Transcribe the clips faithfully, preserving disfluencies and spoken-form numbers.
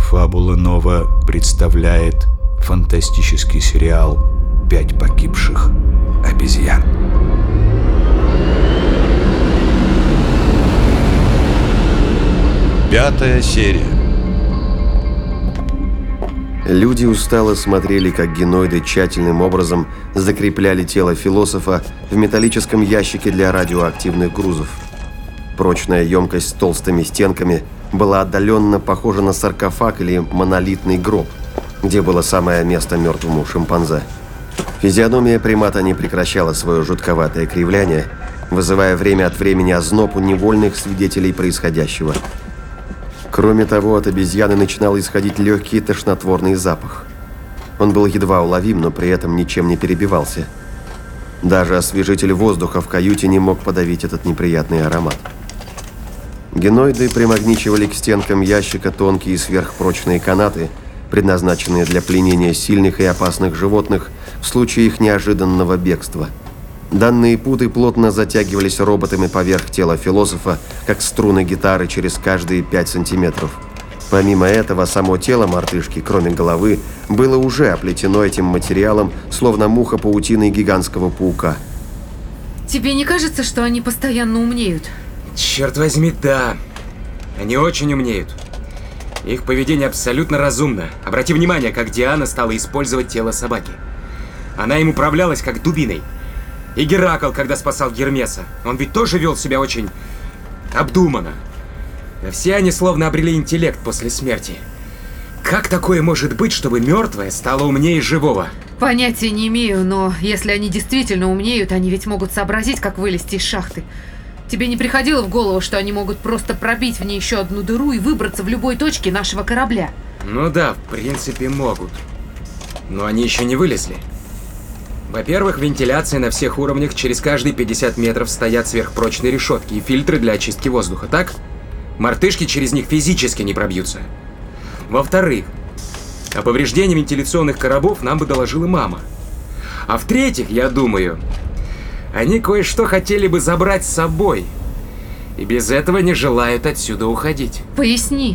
Фабула Нова представляет фантастический сериал «Пять погибших обезьян». Пятая серия. Люди устало смотрели, как геноиды тщательным образом закрепляли тело философа в металлическом ящике для радиоактивных грузов. Прочная емкость с толстыми стенками была отдаленно похожа на саркофаг или монолитный гроб, где было самое место мертвому шимпанзе. Физиономия примата не прекращала свое жутковатое кривляние, вызывая время от времени озноб у невольных свидетелей происходящего. Кроме того, от обезьяны начинал исходить легкий тошнотворный запах. Он был едва уловим, но при этом ничем не перебивался. Даже освежитель воздуха в каюте не мог подавить этот неприятный аромат. Геноиды примагничивали к стенкам ящика тонкие и сверхпрочные канаты, предназначенные для пленения сильных и опасных животных в случае их неожиданного бегства. Данные путы плотно затягивались роботами поверх тела философа, как струны гитары через каждые пять сантиметров. Помимо этого, само тело мартышки, кроме головы, было уже оплетено этим материалом, словно муха паутиной гигантского паука. Тебе не кажется, что они постоянно умнеют? Черт возьми, да. Они очень умнеют. Их поведение абсолютно разумно. Обрати внимание, как Диана стала использовать тело собаки. Она им управлялась как дубиной. И Геракл, когда спасал Гермеса, он ведь тоже вел себя очень обдуманно. Да все они словно обрели интеллект после смерти. Как такое может быть, чтобы мертвое стало умнее живого? Понятия не имею, но если они действительно умнеют, они ведь могут сообразить, как вылезти из шахты. Тебе не приходило в голову, что они могут просто пробить в ней еще одну дыру и выбраться в любой точке нашего корабля? Ну да, в принципе могут. Но они еще не вылезли. Во-первых, вентиляция на всех уровнях, через каждые пятьдесят метров стоят сверхпрочные решетки и фильтры для очистки воздуха, так? Мартышки через них физически не пробьются. Во-вторых, о повреждении вентиляционных коробов нам бы доложила мама. А в-третьих, я думаю, они кое-что хотели бы забрать с собой. И без этого не желают отсюда уходить. Поясни.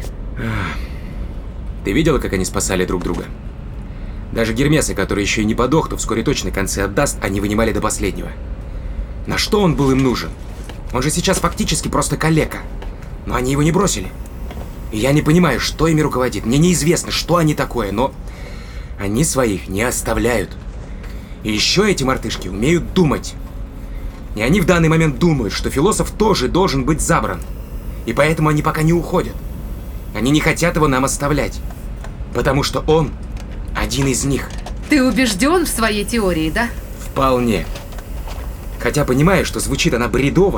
Ты видела, как они спасали друг друга? Даже Гермеса, который еще и не подох, то вскоре точно концы отдаст, они вынимали до последнего. На что он был им нужен? Он же сейчас фактически просто калека. Но они его не бросили. И я не понимаю, что ими руководит. Мне неизвестно, что они такое, но они своих не оставляют. И еще эти мартышки умеют думать. И они в данный момент думают, что философ тоже должен быть забран. И поэтому они пока не уходят. Они не хотят его нам оставлять. Потому что он один из них. Ты убежден в своей теории, да? Вполне. Хотя понимаю, что звучит она бредово.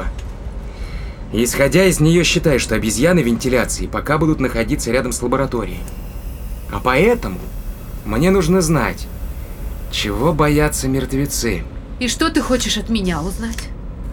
И исходя из нее, считаю, что обезьяны вентиляции пока будут находиться рядом с лабораторией. А поэтому мне нужно знать, чего боятся мертвецы. И что ты хочешь от меня узнать?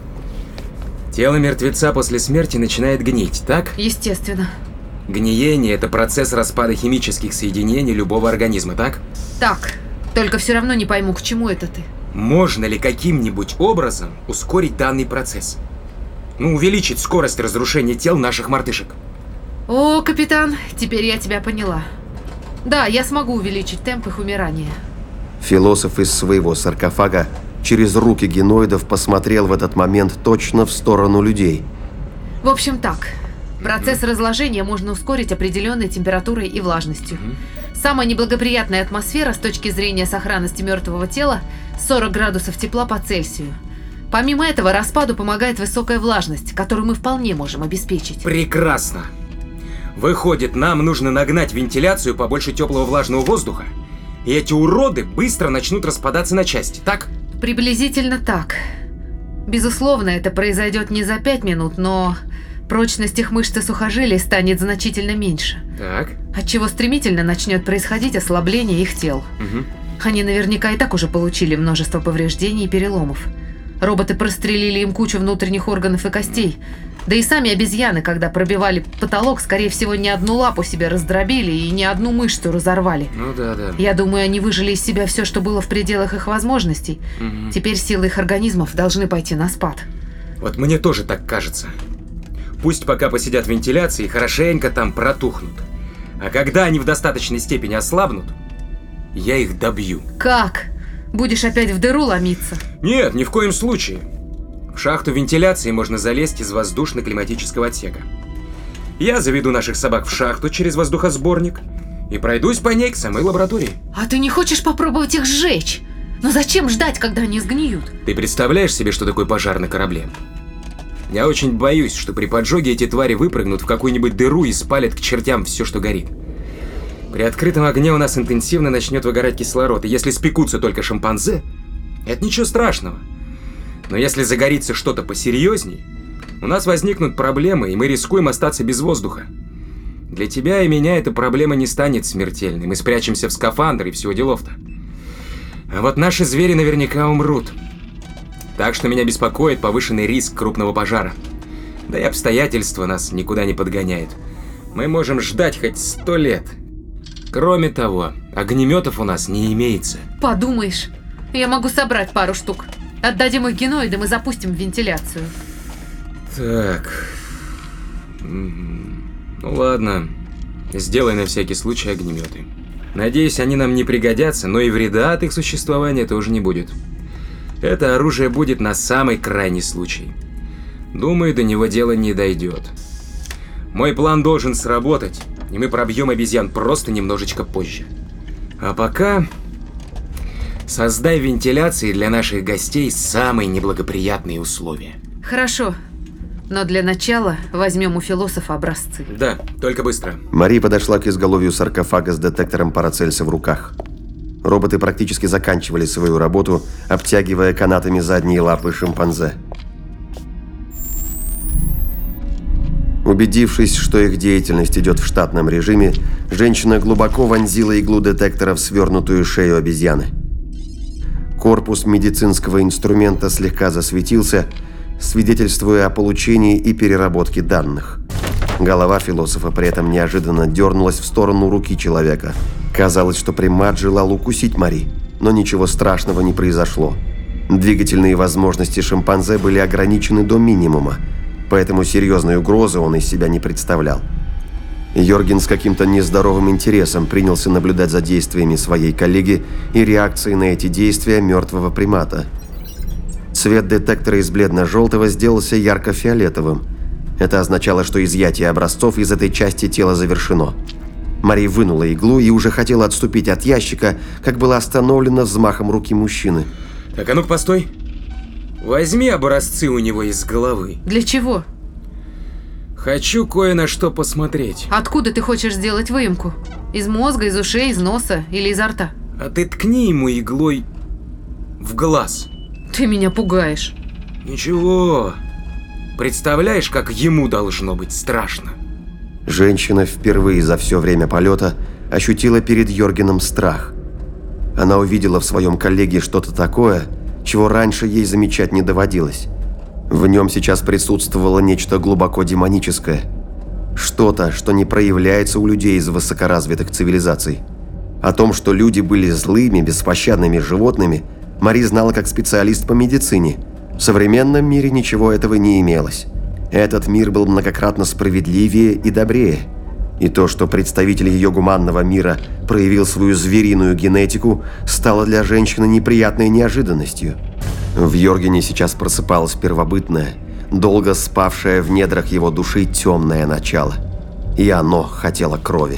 Тело мертвеца после смерти начинает гнить, так? Естественно. Гниение – это процесс распада химических соединений любого организма, так? Так, только все равно не пойму, к чему это ты. Можно ли каким-нибудь образом ускорить данный процесс? Ну, увеличить скорость разрушения тел наших мартышек. О, капитан, теперь я тебя поняла. Да, я смогу увеличить темп их умирания. Философ из своего саркофага через руки геноидов посмотрел в этот момент точно в сторону людей. В общем так, процесс mm-hmm. разложения можно ускорить определенной температурой и влажностью. Mm-hmm. Самая неблагоприятная атмосфера с точки зрения сохранности мертвого тела – сорок градусов тепла по Цельсию. Помимо этого, распаду помогает высокая влажность, которую мы вполне можем обеспечить. Прекрасно. Выходит, нам нужно нагнать вентиляцию побольше теплого влажного воздуха, и эти уроды быстро начнут распадаться на части, так? Приблизительно так. Безусловно, это произойдет не за пять минут, но прочность их мышц и сухожилий станет значительно меньше. Так. Отчего стремительно начнет происходить ослабление их тел. Угу. Они наверняка и так уже получили множество повреждений и переломов. Роботы прострелили им кучу внутренних органов и костей. Да и сами обезьяны, когда пробивали потолок, скорее всего, не одну лапу себе раздробили и не одну мышцу разорвали. Ну да, да. Я думаю, они выжили из себя все, что было в пределах их возможностей. Угу. Теперь силы их организмов должны пойти на спад. Вот мне тоже так кажется. Пусть пока посидят в вентиляции и хорошенько там протухнут. А когда они в достаточной степени ослабнут, я их добью. Как? Будешь опять в дыру ломиться? Нет, ни в коем случае. В шахту вентиляции можно залезть из воздушно-климатического отсека. Я заведу наших собак в шахту через воздухосборник и пройдусь по ней к самой лаборатории. А ты не хочешь попробовать их сжечь? Но зачем ждать, когда они сгниют? Ты представляешь себе, что такое пожар на корабле? Я очень боюсь, что при поджоге эти твари выпрыгнут в какую-нибудь дыру и спалят к чертям все, что горит. При открытом огне у нас интенсивно начнет выгорать кислород, и если спекутся только шимпанзе, это ничего страшного. Но если загорится что-то посерьезней, у нас возникнут проблемы, и мы рискуем остаться без воздуха. Для тебя и меня эта проблема не станет смертельной, мы спрячемся в скафандр и всего делов-то. А вот наши звери наверняка умрут. Так что меня беспокоит повышенный риск крупного пожара. Да и обстоятельства нас никуда не подгоняют. Мы можем ждать хоть сто лет. Кроме того, огнеметов у нас не имеется. Подумаешь, я могу собрать пару штук. Отдадим их геноидам и запустим в вентиляцию. Так. Ну ладно. Сделай на всякий случай огнеметы. Надеюсь, они нам не пригодятся, но и вреда от их существования тоже не будет. Это оружие будет на самый крайний случай. Думаю, до него дело не дойдет. Мой план должен сработать, и мы пробьем обезьян просто немножечко позже. А пока... создай в вентиляции для наших гостей самые неблагоприятные условия. Хорошо. Но для начала возьмем у философа образцы. Да, только быстро. Мари подошла к изголовью саркофага с детектором Парацельса в руках. Роботы практически заканчивали свою работу, обтягивая канатами задние лапы шимпанзе. Убедившись, что их деятельность идет в штатном режиме, женщина глубоко вонзила иглу детектора в свернутую шею обезьяны. Корпус медицинского инструмента слегка засветился, свидетельствуя о получении и переработке данных. Голова философа при этом неожиданно дернулась в сторону руки человека. Казалось, что примат желал укусить Мари, но ничего страшного не произошло. Двигательные возможности шимпанзе были ограничены до минимума, поэтому серьезной угрозы он из себя не представлял. Йорген с каким-то нездоровым интересом принялся наблюдать за действиями своей коллеги и реакцией на эти действия мертвого примата. Цвет детектора из бледно-желтого сделался ярко-фиолетовым. Это означало, что изъятие образцов из этой части тела завершено. Мари вынула иглу и уже хотела отступить от ящика, как была остановлена взмахом руки мужчины. Так, а ну-ка, постой. Возьми образцы у него из головы. Для чего? Хочу кое на что посмотреть. Откуда ты хочешь сделать выемку? Из мозга, из ушей, из носа или изо рта? А ты ткни ему иглой в глаз. Ты меня пугаешь. Ничего. Представляешь, как ему должно быть страшно? Женщина впервые за все время полета ощутила перед Йоргеном страх. Она увидела в своем коллеге что-то такое, чего раньше ей замечать не доводилось. В нем сейчас присутствовало нечто глубоко демоническое. Что-то, что не проявляется у людей из высокоразвитых цивилизаций. О том, что люди были злыми, беспощадными животными, Мари знала как специалист по медицине. В современном мире ничего этого не имелось. Этот мир был многократно справедливее и добрее. И то, что представитель ее гуманного мира проявил свою звериную генетику, стало для женщины неприятной неожиданностью. В Йоргене сейчас просыпалось первобытное, долго спавшее в недрах его души темное начало. И оно хотело крови.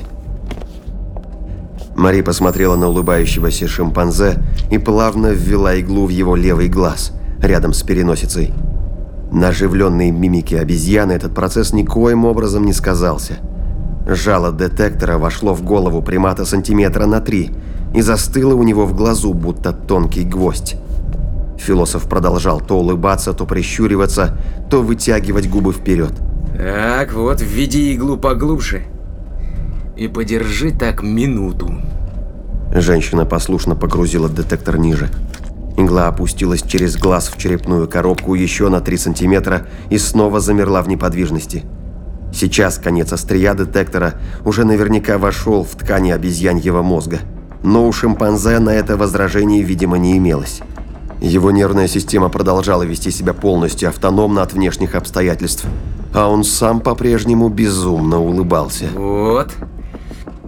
Мари посмотрела на улыбающегося шимпанзе и плавно ввела иглу в его левый глаз, рядом с переносицей. На оживленной мимике обезьяны этот процесс никоим образом не сказался. Жало детектора вошло в голову примата сантиметра на три и застыло у него в глазу, будто тонкий гвоздь. Философ продолжал то улыбаться, то прищуриваться, то вытягивать губы вперед. Так, вот, введи иглу поглубже и подержи так минуту. Женщина послушно погрузила детектор ниже. Игла опустилась через глаз в черепную коробку еще на три сантиметра и снова замерла в неподвижности. Сейчас конец острия детектора уже наверняка вошел в ткани обезьяньего мозга. Но у шимпанзе на это возражение, видимо, не имелось. Его нервная система продолжала вести себя полностью автономно от внешних обстоятельств, а он сам по-прежнему безумно улыбался. Вот.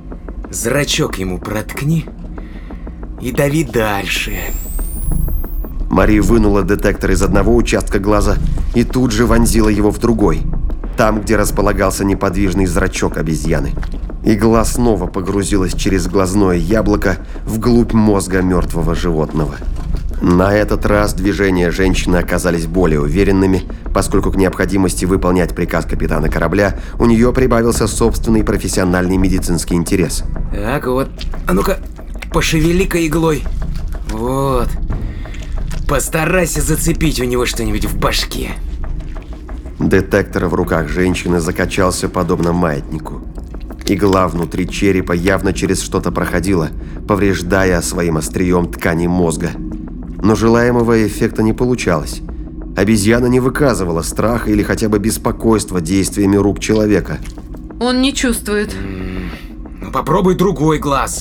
Зрачок ему проткни и дави дальше. Мари вынула детектор из одного участка глаза и тут же вонзила его в другой, там, где располагался неподвижный зрачок обезьяны. Игла снова погрузилась через глазное яблоко вглубь мозга мертвого животного. На этот раз движения женщины оказались более уверенными, поскольку к необходимости выполнять приказ капитана корабля у нее прибавился собственный профессиональный медицинский интерес. Так вот, а ну-ка, пошевели-ка иглой. Вот. Постарайся зацепить у него что-нибудь в башке. Детектор в руках женщины закачался подобно маятнику. Игла внутри черепа явно через что-то проходила, повреждая своим острием ткани мозга. Но желаемого эффекта не получалось. Обезьяна не выказывала страха или хотя бы беспокойства действиями рук человека. Он не чувствует. Ну попробуй другой глаз.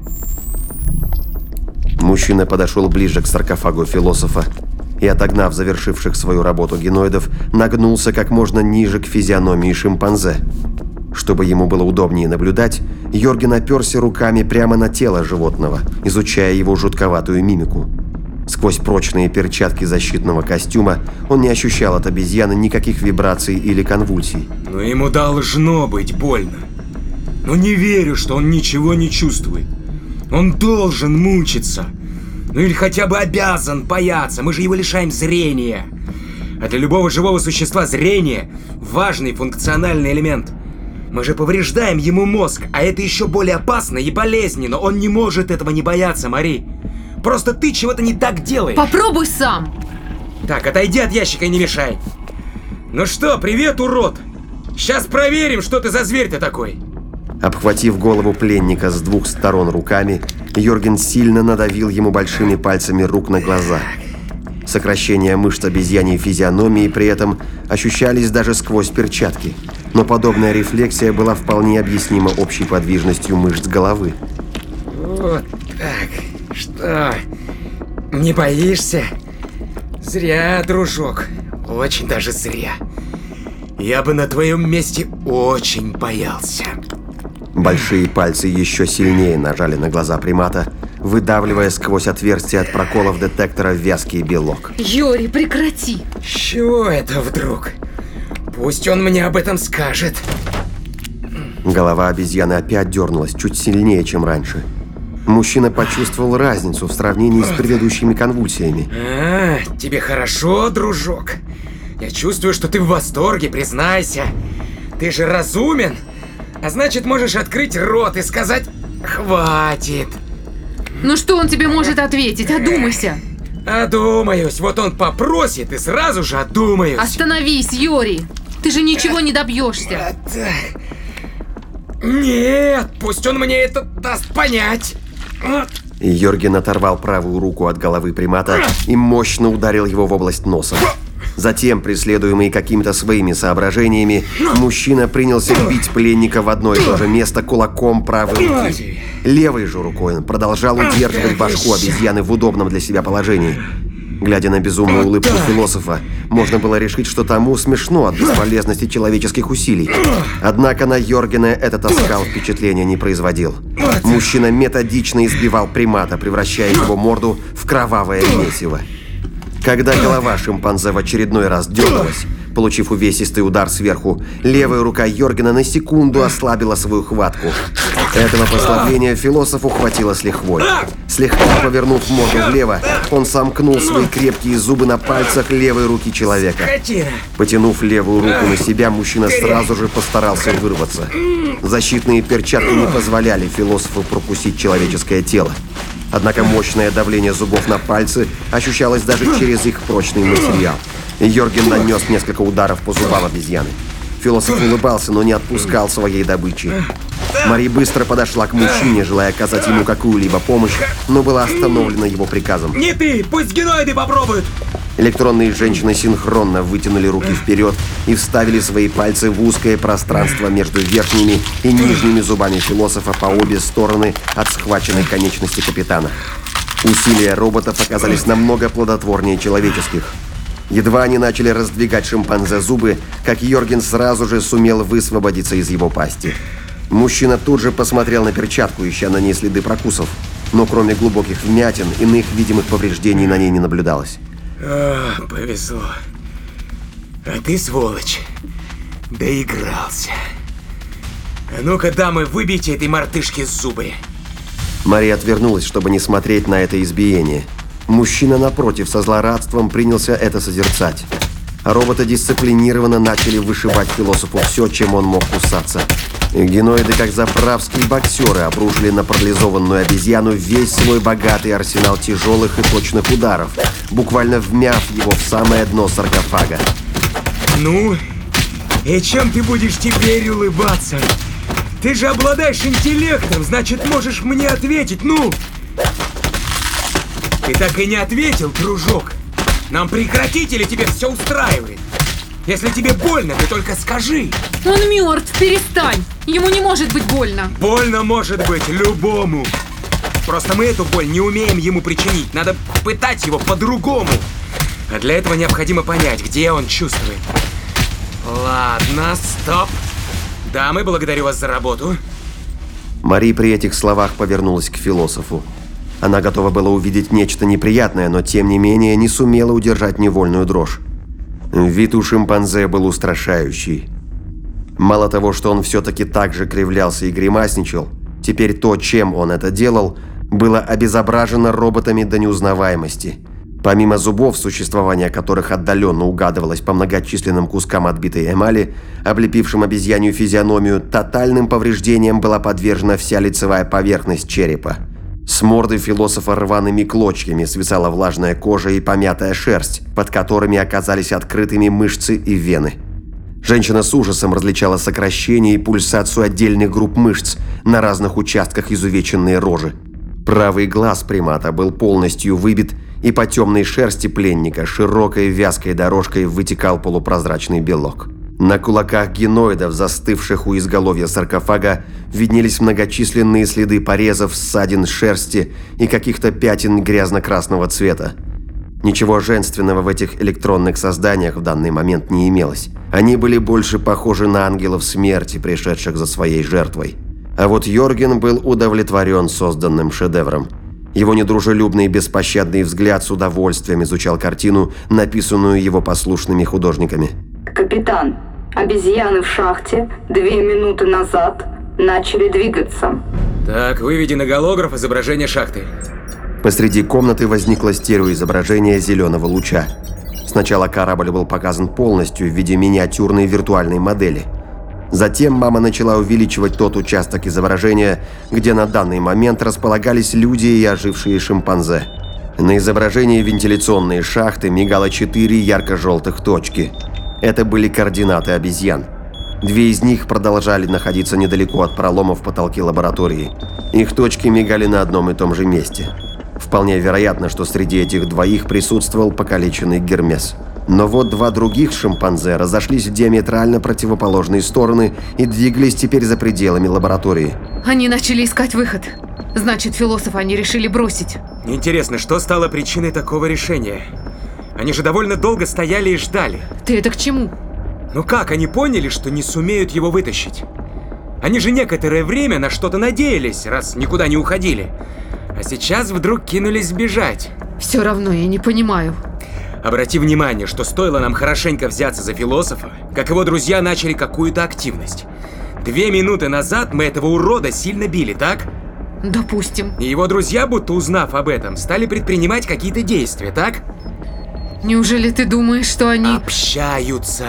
Мужчина подошел ближе к саркофагу философа и, отогнав завершивших свою работу геноидов, нагнулся как можно ниже к физиономии шимпанзе. Чтобы ему было удобнее наблюдать, Йорген оперся руками прямо на тело животного, изучая его жутковатую мимику. Сквозь прочные перчатки защитного костюма он не ощущал от обезьяны никаких вибраций или конвульсий. Но ему должно быть больно. Но не верю, что он ничего не чувствует. Он должен мучиться. Ну или хотя бы обязан бояться. Мы же его лишаем зрения. А для любого живого существа зрение – важный функциональный элемент. Мы же повреждаем ему мозг, а это еще более опасно и болезненно. Он не может этого не бояться, Мари. Просто ты чего-то не так делаешь. Попробуй сам. Так, отойди от ящика и не мешай. Ну что, привет, урод. Сейчас проверим, что ты за зверь-то такой. Обхватив голову пленника с двух сторон руками, Йорген сильно надавил ему большими пальцами рук на глаза. Сокращения мышц обезьяньей физиономии при этом ощущались даже сквозь перчатки. Но подобная рефлексия была вполне объяснима общей подвижностью мышц головы. Вот так. Что? Не боишься? Зря, дружок. Очень даже зря. Я бы на твоем месте очень боялся. Большие пальцы еще сильнее нажали на глаза примата, выдавливая сквозь отверстие от проколов детектора вязкий белок. Йори, прекрати! С чего это вдруг? Пусть он мне об этом скажет. Голова обезьяны опять дернулась чуть сильнее, чем раньше. Мужчина почувствовал разницу в сравнении с предыдущими конвульсиями. А, тебе хорошо, дружок? Я чувствую, что ты в восторге, признайся. Ты же разумен, а значит, можешь открыть рот и сказать «хватит». Ну что он тебе может ответить? Одумайся. Одумаюсь. Вот он попросит и сразу же одумаюсь. Остановись, Йори. Ты же ничего не добьешься. Нет, пусть он мне это даст понять. Йорген оторвал правую руку от головы примата и мощно ударил его в область носа. Затем, преследуемый какими-то своими соображениями, мужчина принялся бить пленника в одно и то же место кулаком правой руки. Левой же рукой он продолжал удерживать башку обезьяны в удобном для себя положении. Глядя на безумную улыбку философа, можно было решить, что тому смешно от бесполезности человеческих усилий. Однако на Йоргена этот оскал впечатления не производил. Мужчина методично избивал примата, превращая его морду в кровавое месиво. Когда голова шимпанзе в очередной раз дернулась, получив увесистый удар сверху, левая рука Йоргена на секунду ослабила свою хватку. Этого послабления философу хватило с лихвой. Слегка повернув морду влево, он сомкнул свои крепкие зубы на пальцах левой руки человека. Потянув левую руку на себя, мужчина сразу же постарался вырваться. Защитные перчатки не позволяли философу прокусить человеческое тело. Однако мощное давление зубов на пальцы ощущалось даже через их прочный материал. Йорген нанес несколько ударов по зубам обезьяны. Философ улыбался, но не отпускал своей добычи. Мари быстро подошла к мужчине, желая оказать ему какую-либо помощь, но была остановлена его приказом. Не ты, пусть геноиды попробуют. Электронные женщины синхронно вытянули руки вперед и вставили свои пальцы в узкое пространство между верхними и нижними зубами философа по обе стороны от схваченной конечности капитана. Усилия роботов оказались намного плодотворнее человеческих. Едва они начали раздвигать шимпанзе зубы, как Йорген сразу же сумел высвободиться из его пасти. Мужчина тут же посмотрел на перчатку, ища на ней следы прокусов. Но кроме глубоких вмятин, иных видимых повреждений на ней не наблюдалось. О, повезло. А ты, сволочь, доигрался. А ну-ка, дамы, выбейте этой мартышке зубы. Мария отвернулась, чтобы не смотреть на это избиение. Мужчина, напротив, со злорадством принялся это созерцать. А роботы дисциплинированно начали вышивать философу все, чем он мог кусаться. Геноиды, как заправские боксеры, обрушили на парализованную обезьяну весь свой богатый арсенал тяжелых и точных ударов, буквально вмяв его в самое дно саркофага. Ну, и чем ты будешь теперь улыбаться? Ты же обладаешь интеллектом, значит, можешь мне ответить, ну! Ты так и не ответил, дружок. Нам прекратить или тебе все устраивает? Если тебе больно, ты только скажи. Он мертв, перестань! Ему не может быть больно. Больно может быть любому. Просто мы эту боль не умеем ему причинить. Надо пытать его по-другому. А для этого необходимо понять, где он чувствует. Ладно, стоп. Дамы, благодарю вас за работу. Мари при этих словах повернулась к философу. Она готова была увидеть нечто неприятное, но тем не менее не сумела удержать невольную дрожь. Вид у шимпанзе был устрашающий. Мало того, что он все-таки так же кривлялся и гримасничал, теперь то, чем он это делал, было обезображено роботами до неузнаваемости. Помимо зубов, существование которых отдаленно угадывалось по многочисленным кускам отбитой эмали, облепившим обезьянью физиономию, тотальным повреждениям была подвержена вся лицевая поверхность черепа. С морды философа рваными клочьями свисала влажная кожа и помятая шерсть, под которыми оказались открытыми мышцы и вены. Женщина с ужасом различала сокращение и пульсацию отдельных групп мышц на разных участках изувеченной рожи. Правый глаз примата был полностью выбит, и по темной шерсти пленника широкой вязкой дорожкой вытекал полупрозрачный белок. На кулаках геноидов, застывших у изголовья саркофага, виднелись многочисленные следы порезов, ссадин, шерсти и каких-то пятен грязно-красного цвета. Ничего женственного в этих электронных созданиях в данный момент не имелось. Они были больше похожи на ангелов смерти, пришедших за своей жертвой. А вот Йорген был удовлетворен созданным шедевром. Его недружелюбный и беспощадный взгляд с удовольствием изучал картину, написанную его послушными художниками. Капитан, обезьяны в шахте две минуты назад начали двигаться. Так, выведи на голограф изображение шахты. Посреди комнаты возникло стереоизображение зеленого луча. Сначала корабль был показан полностью в виде миниатюрной виртуальной модели. Затем мама начала увеличивать тот участок изображения, где на данный момент располагались люди и ожившие шимпанзе. На изображении вентиляционной шахты мигало четыре ярко-желтых точки. Это были координаты обезьян. Две из них продолжали находиться недалеко от пролома в потолке лаборатории. Их точки мигали на одном и том же месте. Вполне вероятно, что среди этих двоих присутствовал покалеченный Гермес. Но вот два других шимпанзе разошлись в диаметрально противоположные стороны и двигались теперь за пределами лаборатории. Они начали искать выход. Значит, философа они решили бросить. Интересно, что стало причиной такого решения? Они же довольно долго стояли и ждали. Ты это к чему? Ну как, они поняли, что не сумеют его вытащить? Они же некоторое время на что-то надеялись, раз никуда не уходили. А сейчас вдруг кинулись бежать. Все равно я не понимаю. Обрати внимание, что стоило нам хорошенько взяться за философа, как его друзья начали какую-то активность. Две минуты назад мы этого урода сильно били, так? Допустим. И его друзья, будто узнав об этом, стали предпринимать какие-то действия, так? Неужели ты думаешь, что они... Общаются.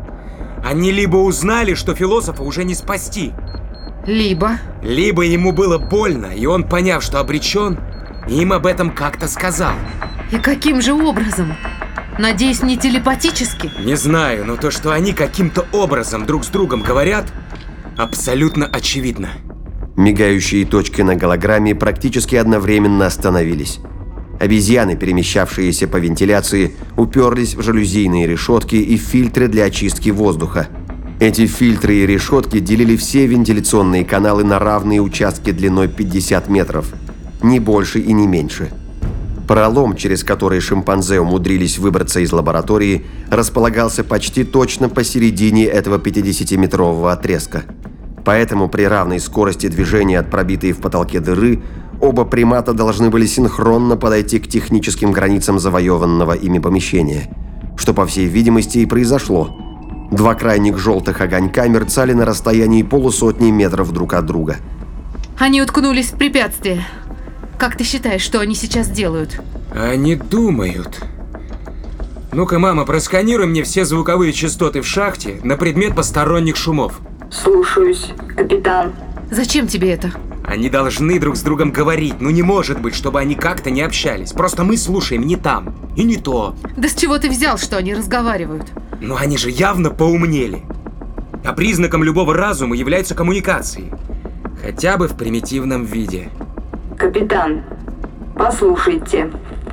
Они либо узнали, что философа уже не спасти. Либо... Либо ему было больно, и он, поняв, что обречен, им об этом как-то сказал. И каким же образом? Надеюсь, не телепатически? Не знаю, но то, что они каким-то образом друг с другом говорят, абсолютно очевидно. Мигающие точки на голограмме практически одновременно остановились. Обезьяны, перемещавшиеся по вентиляции, уперлись в жалюзийные решетки и фильтры для очистки воздуха. Эти фильтры и решетки делили все вентиляционные каналы на равные участки длиной пятьдесят метров, не больше и не меньше. Пролом, через который шимпанзе умудрились выбраться из лаборатории, располагался почти точно посередине этого пятидесятиметрового отрезка. Поэтому при равной скорости движения от пробитой в потолке дыры оба примата должны были синхронно подойти к техническим границам завоеванного ими помещения, что, по всей видимости, и произошло. Два крайних желтых огонька мерцали на расстоянии полусотни метров друг от друга. Они уткнулись в препятствие. Как ты считаешь, что они сейчас делают? Они думают. Ну-ка, мама, просканируй мне все звуковые частоты в шахте на предмет посторонних шумов. Слушаюсь, капитан. Зачем тебе это? Они должны друг с другом говорить. Ну не может быть, чтобы они как-то не общались. Просто мы слушаем не там и не то. Да с чего ты взял, что они разговаривают? Но они же явно поумнели. А признаком любого разума являются коммуникации. Хотя бы в примитивном виде. Капитан, послушайте.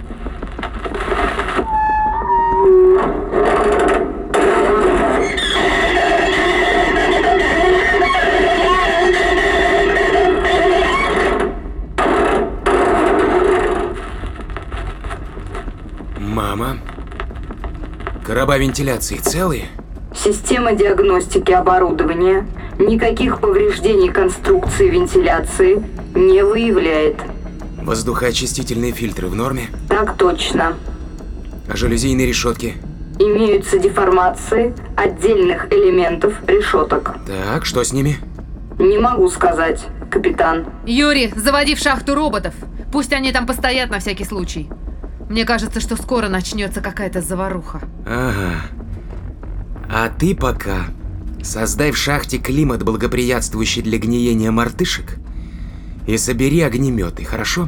Мама, короба вентиляции целые? Система диагностики оборудования никаких повреждений конструкции вентиляции не выявляет. Воздухоочистительные фильтры в норме? Так точно. А жалюзийные решетки? Имеются деформации отдельных элементов решеток. Так, что с ними? Не могу сказать, капитан. Юрий, заводи в шахту роботов. Пусть они там постоят на всякий случай. Мне кажется, что скоро начнется какая-то заваруха. Ага. А ты пока создай в шахте климат, благоприятствующий для гниения мартышек, и собери огнеметы, хорошо?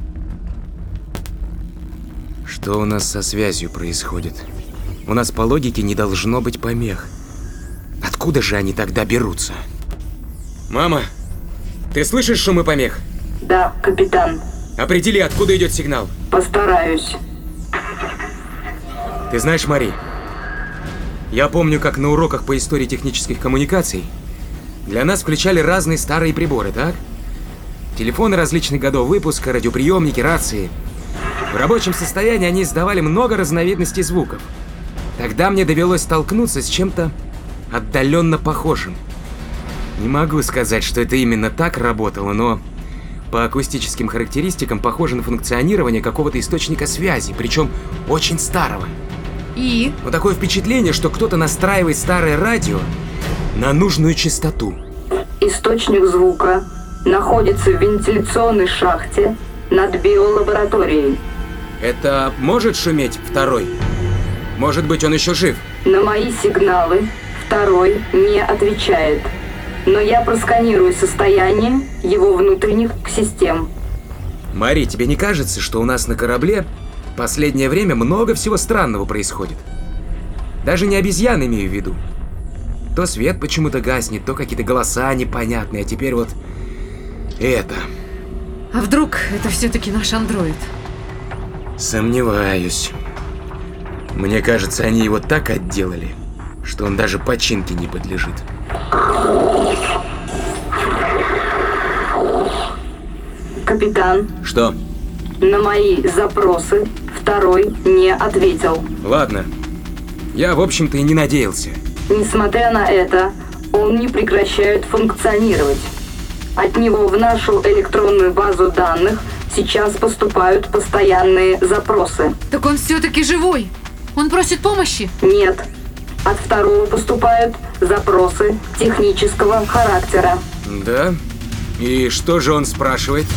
Что у нас со связью происходит? У нас по логике не должно быть помех. Откуда же они тогда берутся? Мама, ты слышишь шумы помех? Да, капитан. Определи, откуда идет сигнал. Постараюсь. Ты знаешь, Мари, я помню, как на уроках по истории технических коммуникаций для нас включали разные старые приборы, так? Телефоны различных годов выпуска, радиоприемники, рации. В рабочем состоянии они издавали много разновидностей звуков. Тогда мне довелось столкнуться с чем-то отдаленно похожим. Не могу сказать, что это именно так работало, но по акустическим характеристикам похоже на функционирование какого-то источника связи, причем очень старого. И? Но такое впечатление, что кто-то настраивает старое радио на нужную частоту. Источник звука находится в вентиляционной шахте над биолабораторией. Это может шуметь второй? Может быть, он еще жив? На мои сигналы второй не отвечает. Но я просканирую состояние его внутренних систем. Мари, тебе не кажется, что у нас на корабле в последнее время много всего странного происходит? Даже не обезьян имею в виду. То свет почему-то гаснет, то какие-то голоса непонятные, а теперь вот это. А вдруг это все-таки наш андроид? Сомневаюсь. Мне кажется, они его так отделали, что он даже починке не подлежит. Капитан, Что? на мои запросы второй не ответил. Ладно. Я, в общем-то, и не надеялся. Несмотря на это, он не прекращает функционировать. От него в нашу электронную базу данных сейчас поступают постоянные запросы. Так он все-таки живой. Он просит помощи? Нет. От второго поступают запросы технического характера. Да? И что же он спрашивает?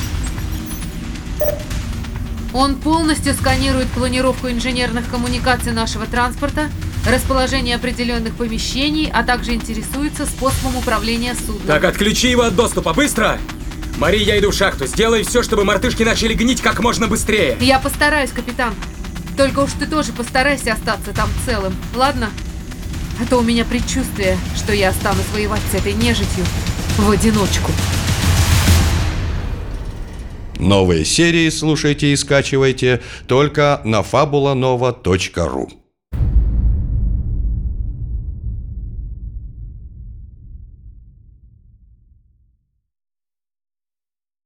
Он полностью сканирует планировку инженерных коммуникаций нашего транспорта, расположение определенных помещений, а также интересуется способом управления судном. Так, отключи его от доступа, быстро! Мари, я иду в шахту. Сделай все, чтобы мартышки начали гнить как можно быстрее. Я постараюсь, капитан. Только уж ты тоже постарайся остаться там целым, ладно? А то у меня предчувствие, что я останусь воевать с этой нежитью в одиночку. Новые серии слушайте и скачивайте только на фабула нова точка ру.